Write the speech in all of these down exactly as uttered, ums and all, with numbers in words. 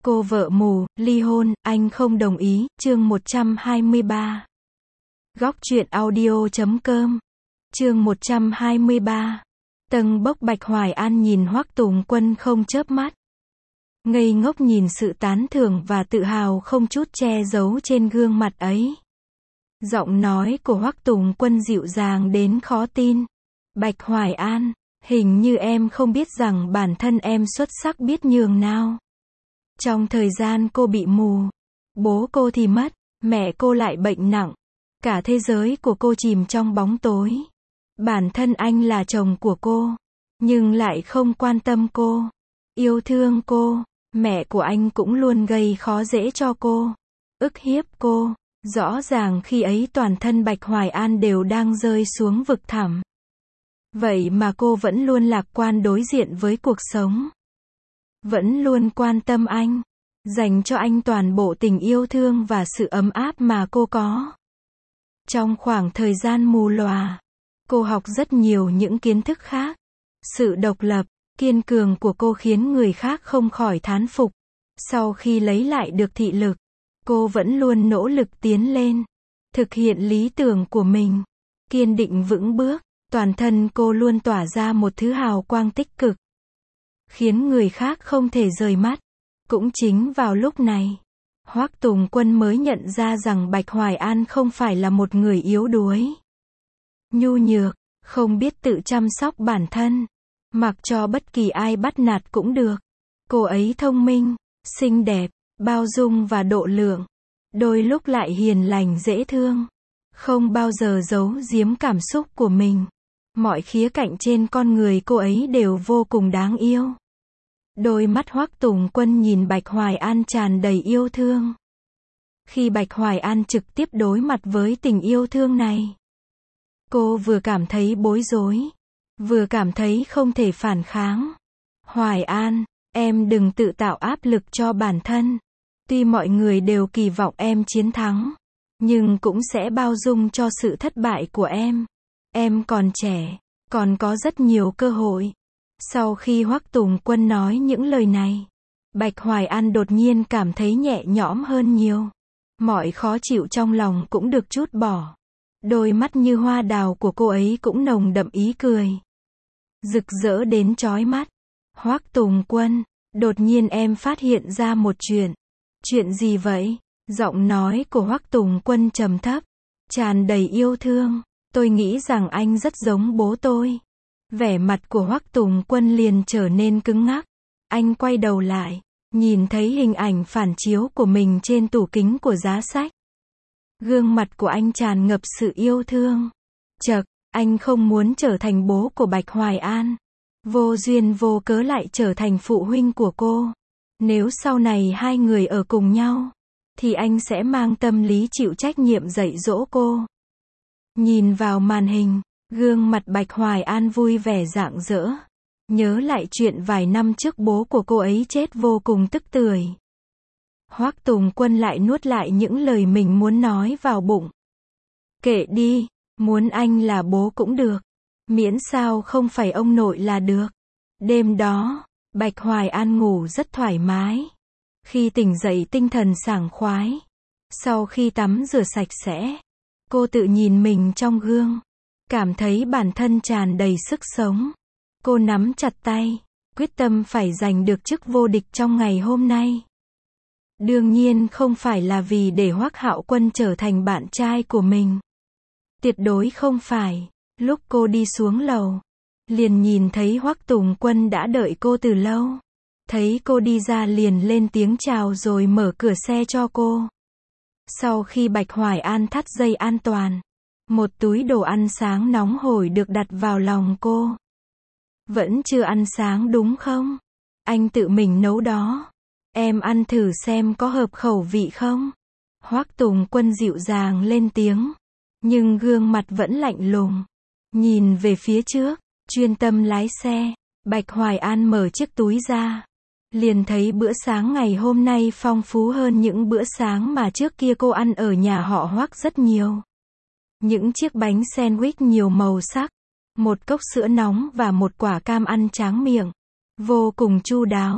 Cô vợ mù, ly hôn, anh không đồng ý, chương một trăm hai mươi ba. Góc truyện audio chấm com. Chương một trăm hai mươi ba. Tâng bốc. Bạch Hoài An nhìn Hoắc Tùng Quân không chớp mắt. Ngây ngốc nhìn sự tán thưởng và tự hào không chút che giấu trên gương mặt ấy. Giọng nói của Hoắc Tùng Quân dịu dàng đến khó tin. Bạch Hoài An, hình như em không biết rằng bản thân em xuất sắc biết nhường nào. Trong thời gian cô bị mù, bố cô thì mất, mẹ cô lại bệnh nặng. Cả thế giới của cô chìm trong bóng tối. Bản thân anh là chồng của cô, nhưng lại không quan tâm cô, yêu thương cô. Mẹ của anh cũng luôn gây khó dễ cho cô, ức hiếp cô. Rõ ràng khi ấy toàn thân Bạch Hoài An đều đang rơi xuống vực thẳm. Vậy mà cô vẫn luôn lạc quan đối diện với cuộc sống. Vẫn luôn quan tâm anh, dành cho anh toàn bộ tình yêu thương và sự ấm áp mà cô có. Trong khoảng thời gian mù lòa, cô học rất nhiều những kiến thức khác. Sự độc lập, kiên cường của cô khiến người khác không khỏi thán phục. Sau khi lấy lại được thị lực, cô vẫn luôn nỗ lực tiến lên, thực hiện lý tưởng của mình, kiên định vững bước. Toàn thân cô luôn tỏa ra một thứ hào quang tích cực, khiến người khác không thể rời mắt. Cũng chính vào lúc này, Hoắc Tùng Quân mới nhận ra rằng Bạch Hoài An không phải là một người yếu đuối, nhu nhược, không biết tự chăm sóc bản thân, mặc cho bất kỳ ai bắt nạt cũng được. Cô ấy thông minh, xinh đẹp, bao dung và độ lượng, đôi lúc lại hiền lành dễ thương, không bao giờ giấu giếm cảm xúc của mình. Mọi khía cạnh trên con người cô ấy đều vô cùng đáng yêu. Đôi mắt Hoắc Tùng Quân nhìn Bạch Hoài An tràn đầy yêu thương. Khi Bạch Hoài An trực tiếp đối mặt với tình yêu thương này, cô vừa cảm thấy bối rối, vừa cảm thấy không thể phản kháng. Hoài An, em đừng tự tạo áp lực cho bản thân. Tuy mọi người đều kỳ vọng em chiến thắng, nhưng cũng sẽ bao dung cho sự thất bại của em. Em còn trẻ, còn có rất nhiều cơ hội. Sau khi Hoắc Tùng Quân nói những lời này, Bạch Hoài An đột nhiên cảm thấy nhẹ nhõm hơn nhiều. Mọi khó chịu trong lòng cũng được trút bỏ. Đôi mắt như hoa đào của cô ấy cũng nồng đậm ý cười, rực rỡ đến chói mắt. Hoắc Tùng Quân, đột nhiên em phát hiện ra một chuyện. Chuyện gì vậy? Giọng nói của Hoắc Tùng Quân trầm thấp, tràn đầy yêu thương. Tôi nghĩ rằng anh rất giống bố tôi. Vẻ mặt của Hoắc Tùng Quân liền trở nên cứng ngắc. Anh quay đầu lại, nhìn thấy hình ảnh phản chiếu của mình trên tủ kính của giá sách. Gương mặt của anh tràn ngập sự yêu thương. Chậc, anh không muốn trở thành bố của Bạch Hoài An. Vô duyên vô cớ lại trở thành phụ huynh của cô. Nếu sau này hai người ở cùng nhau, thì anh sẽ mang tâm lý chịu trách nhiệm dạy dỗ cô. Nhìn vào màn hình, gương mặt Bạch Hoài An vui vẻ rạng rỡ. Nhớ lại chuyện vài năm trước bố của cô ấy chết vô cùng tức tưởi. Hoắc Tùng Quân lại nuốt lại những lời mình muốn nói vào bụng. Kệ đi, muốn anh là bố cũng được. Miễn sao không phải ông nội là được. Đêm đó, Bạch Hoài An ngủ rất thoải mái. Khi tỉnh dậy tinh thần sảng khoái. Sau khi tắm rửa sạch sẽ, cô tự nhìn mình trong gương, cảm thấy bản thân tràn đầy sức sống. Cô nắm chặt tay, quyết tâm phải giành được chức vô địch trong ngày hôm nay. Đương nhiên không phải là vì để Hoắc Hạo Quân trở thành bạn trai của mình. Tuyệt đối không phải. Lúc cô đi xuống lầu, liền nhìn thấy Hoắc Tùng Quân đã đợi cô từ lâu. Thấy cô đi ra liền lên tiếng chào rồi mở cửa xe cho cô. Sau khi Bạch Hoài An thắt dây an toàn, một túi đồ ăn sáng nóng hổi được đặt vào lòng cô. Vẫn chưa ăn sáng đúng không? Anh tự mình nấu đó. Em ăn thử xem có hợp khẩu vị không? Hoắc Tùng Quân dịu dàng lên tiếng, nhưng gương mặt vẫn lạnh lùng. Nhìn về phía trước, chuyên tâm lái xe. Bạch Hoài An mở chiếc túi ra, liền thấy bữa sáng ngày hôm nay phong phú hơn những bữa sáng mà trước kia cô ăn ở nhà họ Hoắc rất nhiều. Những chiếc bánh sandwich nhiều màu sắc, một cốc sữa nóng và một quả cam ăn tráng miệng, vô cùng chu đáo.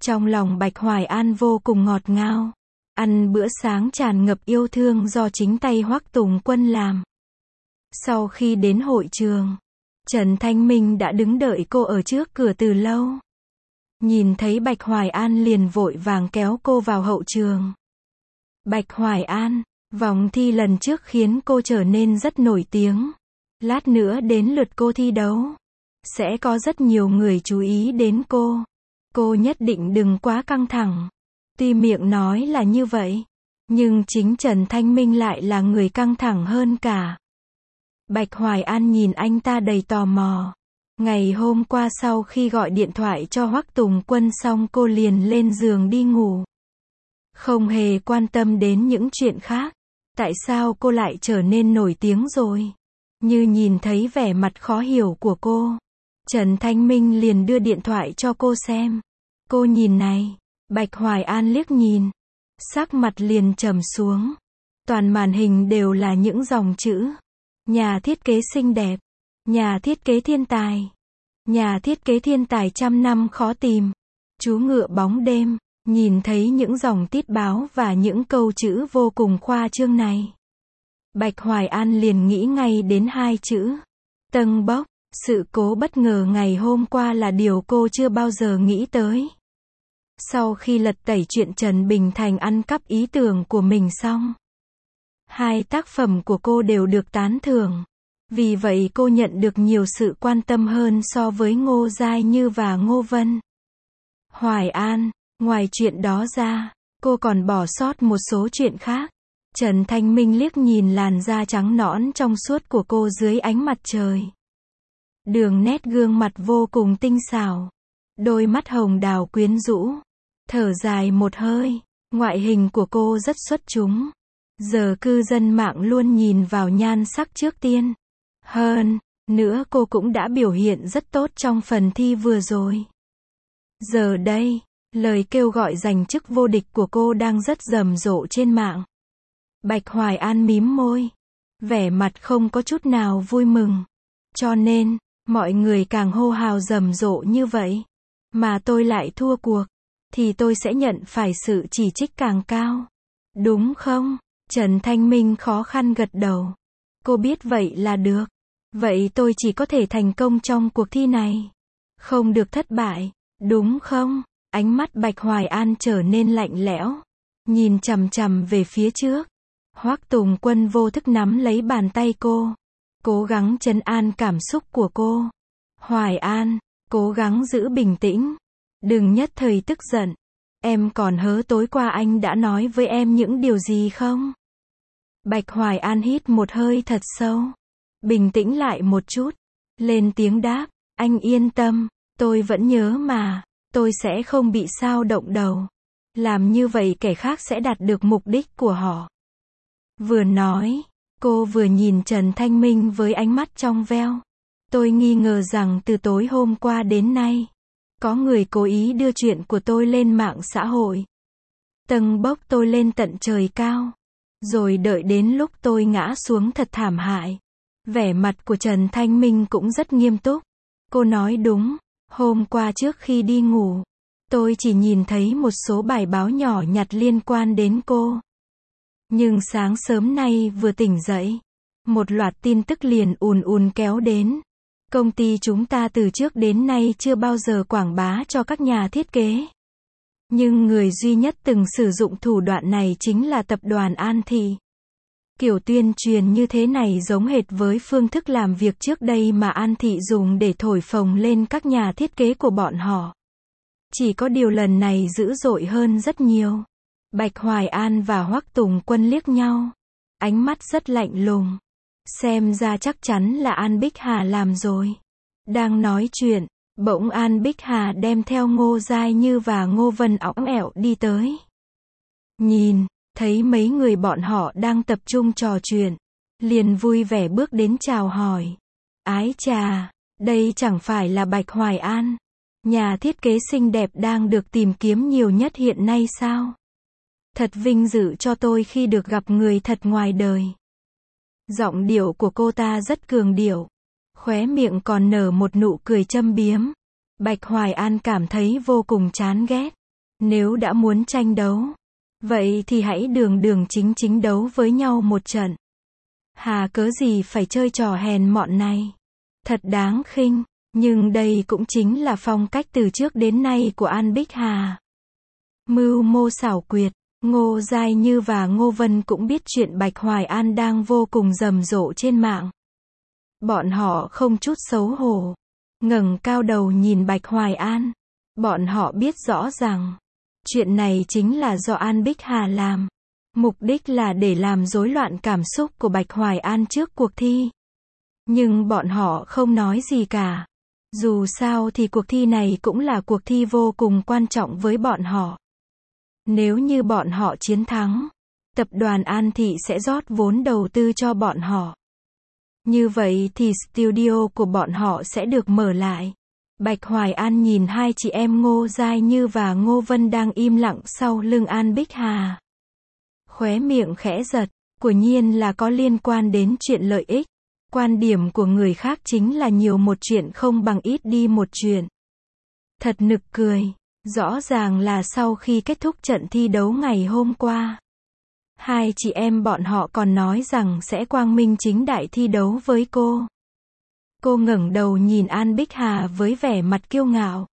Trong lòng Bạch Hoài An vô cùng ngọt ngào. Ăn bữa sáng tràn ngập yêu thương do chính tay Hoắc Tùng Quân làm. Sau khi đến hội trường, Trần Thanh Minh đã đứng đợi cô ở trước cửa từ lâu. Nhìn thấy Bạch Hoài An liền vội vàng kéo cô vào hậu trường. Bạch Hoài An, vòng thi lần trước khiến cô trở nên rất nổi tiếng. Lát nữa đến lượt cô thi đấu. Sẽ có rất nhiều người chú ý đến cô. Cô nhất định đừng quá căng thẳng. Tuy miệng nói là như vậy, nhưng chính Trần Thanh Minh lại là người căng thẳng hơn cả. Bạch Hoài An nhìn anh ta đầy tò mò. Ngày hôm qua sau khi gọi điện thoại cho Hoắc Tùng Quân xong cô liền lên giường đi ngủ. Không hề quan tâm đến những chuyện khác. Tại sao cô lại trở nên nổi tiếng rồi? Như nhìn thấy vẻ mặt khó hiểu của cô, Trần Thanh Minh liền đưa điện thoại cho cô xem. Cô nhìn này. Bạch Hoài An liếc nhìn. Sắc mặt liền trầm xuống. Toàn màn hình đều là những dòng chữ. Nhà thiết kế xinh đẹp. Nhà thiết kế thiên tài. Nhà thiết kế thiên tài trăm năm khó tìm. Chú ngựa bóng đêm. Nhìn thấy những dòng tít báo và những câu chữ vô cùng khoa trương này, Bạch Hoài An liền nghĩ ngay đến hai chữ. Tâng bốc. Sự cố bất ngờ ngày hôm qua là điều cô chưa bao giờ nghĩ tới. Sau khi lật tẩy chuyện Trần Bình Thành ăn cắp ý tưởng của mình xong, hai tác phẩm của cô đều được tán thưởng. Vì vậy cô nhận được nhiều sự quan tâm hơn so với Ngô Giai Như và Ngô Vân. Hoài An, ngoài chuyện đó ra, cô còn bỏ sót một số chuyện khác. Trần Thanh Minh liếc nhìn làn da trắng nõn trong suốt của cô dưới ánh mặt trời. Đường nét gương mặt vô cùng tinh xảo. Đôi mắt hồng đào quyến rũ. Thở dài một hơi. Ngoại hình của cô rất xuất chúng. Giờ cư dân mạng luôn nhìn vào nhan sắc trước tiên. Hơn nữa cô cũng đã biểu hiện rất tốt trong phần thi vừa rồi. Giờ đây, lời kêu gọi giành chức vô địch của cô đang rất rầm rộ trên mạng. Bạch Hoài An mím môi. Vẻ mặt không có chút nào vui mừng. Cho nên, mọi người càng hô hào rầm rộ như vậy, mà tôi lại thua cuộc, thì tôi sẽ nhận phải sự chỉ trích càng cao. Đúng không? Trần Thanh Minh khó khăn gật đầu. Cô biết vậy là được. Vậy tôi chỉ có thể thành công trong cuộc thi này. Không được thất bại. Đúng không? Ánh mắt Bạch Hoài An trở nên lạnh lẽo. Nhìn chằm chằm về phía trước. Hoắc Tùng Quân vô thức nắm lấy bàn tay cô. Cố gắng trấn an cảm xúc của cô. Hoài An, cố gắng giữ bình tĩnh. Đừng nhất thời tức giận. Em còn hớ tối qua anh đã nói với em những điều gì không? Bạch Hoài An hít một hơi thật sâu. Bình tĩnh lại một chút. Lên tiếng đáp. Anh yên tâm. Tôi vẫn nhớ mà. Tôi sẽ không bị sao động đầu. Làm như vậy kẻ khác sẽ đạt được mục đích của họ. Vừa nói, cô vừa nhìn Trần Thanh Minh với ánh mắt trong veo. Tôi nghi ngờ rằng từ tối hôm qua đến nay, có người cố ý đưa chuyện của tôi lên mạng xã hội. Tâng bốc tôi lên tận trời cao. Rồi đợi đến lúc tôi ngã xuống thật thảm hại. Vẻ mặt của Trần Thanh Minh cũng rất nghiêm túc. Cô nói đúng, hôm qua trước khi đi ngủ, tôi chỉ nhìn thấy một số bài báo nhỏ nhặt liên quan đến cô. Nhưng sáng sớm nay vừa tỉnh dậy, một loạt tin tức liền ùn ùn kéo đến. Công ty chúng ta từ trước đến nay chưa bao giờ quảng bá cho các nhà thiết kế. Nhưng người duy nhất từng sử dụng thủ đoạn này chính là tập đoàn An Thị. Kiểu tuyên truyền như thế này giống hệt với phương thức làm việc trước đây mà An Thị dùng để thổi phồng lên các nhà thiết kế của bọn họ. Chỉ có điều lần này dữ dội hơn rất nhiều. Bạch Hoài An và Hoắc Tùng Quân liếc nhau. Ánh mắt rất lạnh lùng. Xem ra chắc chắn là An Bích Hà làm rồi. Đang nói chuyện, bỗng An Bích Hà đem theo Ngô Giai Như và Ngô Vân õng ẻo đi tới. Nhìn, thấy mấy người bọn họ đang tập trung trò chuyện. Liền vui vẻ bước đến chào hỏi. Ái chà, đây chẳng phải là Bạch Hoài An, nhà thiết kế xinh đẹp đang được tìm kiếm nhiều nhất hiện nay sao? Thật vinh dự cho tôi khi được gặp người thật ngoài đời. Giọng điệu của cô ta rất cường điệu. Khóe miệng còn nở một nụ cười châm biếm. Bạch Hoài An cảm thấy vô cùng chán ghét. Nếu đã muốn tranh đấu, vậy thì hãy đường đường chính chính đấu với nhau một trận. Hà cớ gì phải chơi trò hèn mọn này. Thật đáng khinh, nhưng đây cũng chính là phong cách từ trước đến nay của An Bích Hà. Mưu mô xảo quyệt, Ngô Giai Như và Ngô Vân cũng biết chuyện Bạch Hoài An đang vô cùng rầm rộ trên mạng. Bọn họ không chút xấu hổ, ngẩng cao đầu nhìn Bạch Hoài An. Bọn họ biết rõ rằng, chuyện này chính là do An Bích Hà làm. Mục đích là để làm rối loạn cảm xúc của Bạch Hoài An trước cuộc thi. Nhưng bọn họ không nói gì cả. Dù sao thì cuộc thi này cũng là cuộc thi vô cùng quan trọng với bọn họ. Nếu như bọn họ chiến thắng, tập đoàn An Thị sẽ rót vốn đầu tư cho bọn họ. Như vậy thì studio của bọn họ sẽ được mở lại. Bạch Hoài An nhìn hai chị em Ngô Giai Như và Ngô Vân đang im lặng sau lưng An Bích Hà. Khóe miệng khẽ giật, quả nhiên là có liên quan đến chuyện lợi ích. Quan điểm của người khác chính là nhiều một chuyện không bằng ít đi một chuyện. Thật nực cười, rõ ràng là sau khi kết thúc trận thi đấu ngày hôm qua, hai chị em bọn họ còn nói rằng sẽ quang minh chính đại thi đấu với cô. Cô ngẩng đầu nhìn An Bích Hà với vẻ mặt kiêu ngạo.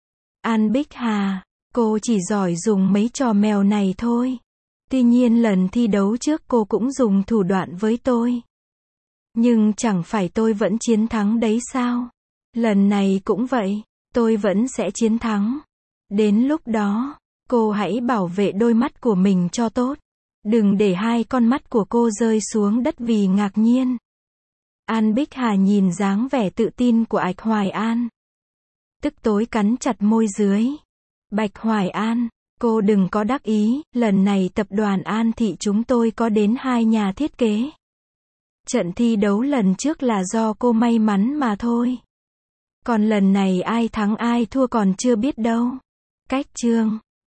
An Bích Hà, cô chỉ giỏi dùng mấy trò mèo này thôi. Tuy nhiên lần thi đấu trước cô cũng dùng thủ đoạn với tôi. Nhưng chẳng phải tôi vẫn chiến thắng đấy sao? Lần này cũng vậy, tôi vẫn sẽ chiến thắng. Đến lúc đó, cô hãy bảo vệ đôi mắt của mình cho tốt. Đừng để hai con mắt của cô rơi xuống đất vì ngạc nhiên. An Bích Hà nhìn dáng vẻ tự tin của Bạch Hoài An. Tức tối cắn chặt môi dưới. Bạch Hoài An, cô đừng có đắc ý, lần này tập đoàn An Thị chúng tôi có đến hai nhà thiết kế. Trận thi đấu lần trước là do cô may mắn mà thôi. Còn lần này ai thắng ai thua còn chưa biết đâu. Cách chương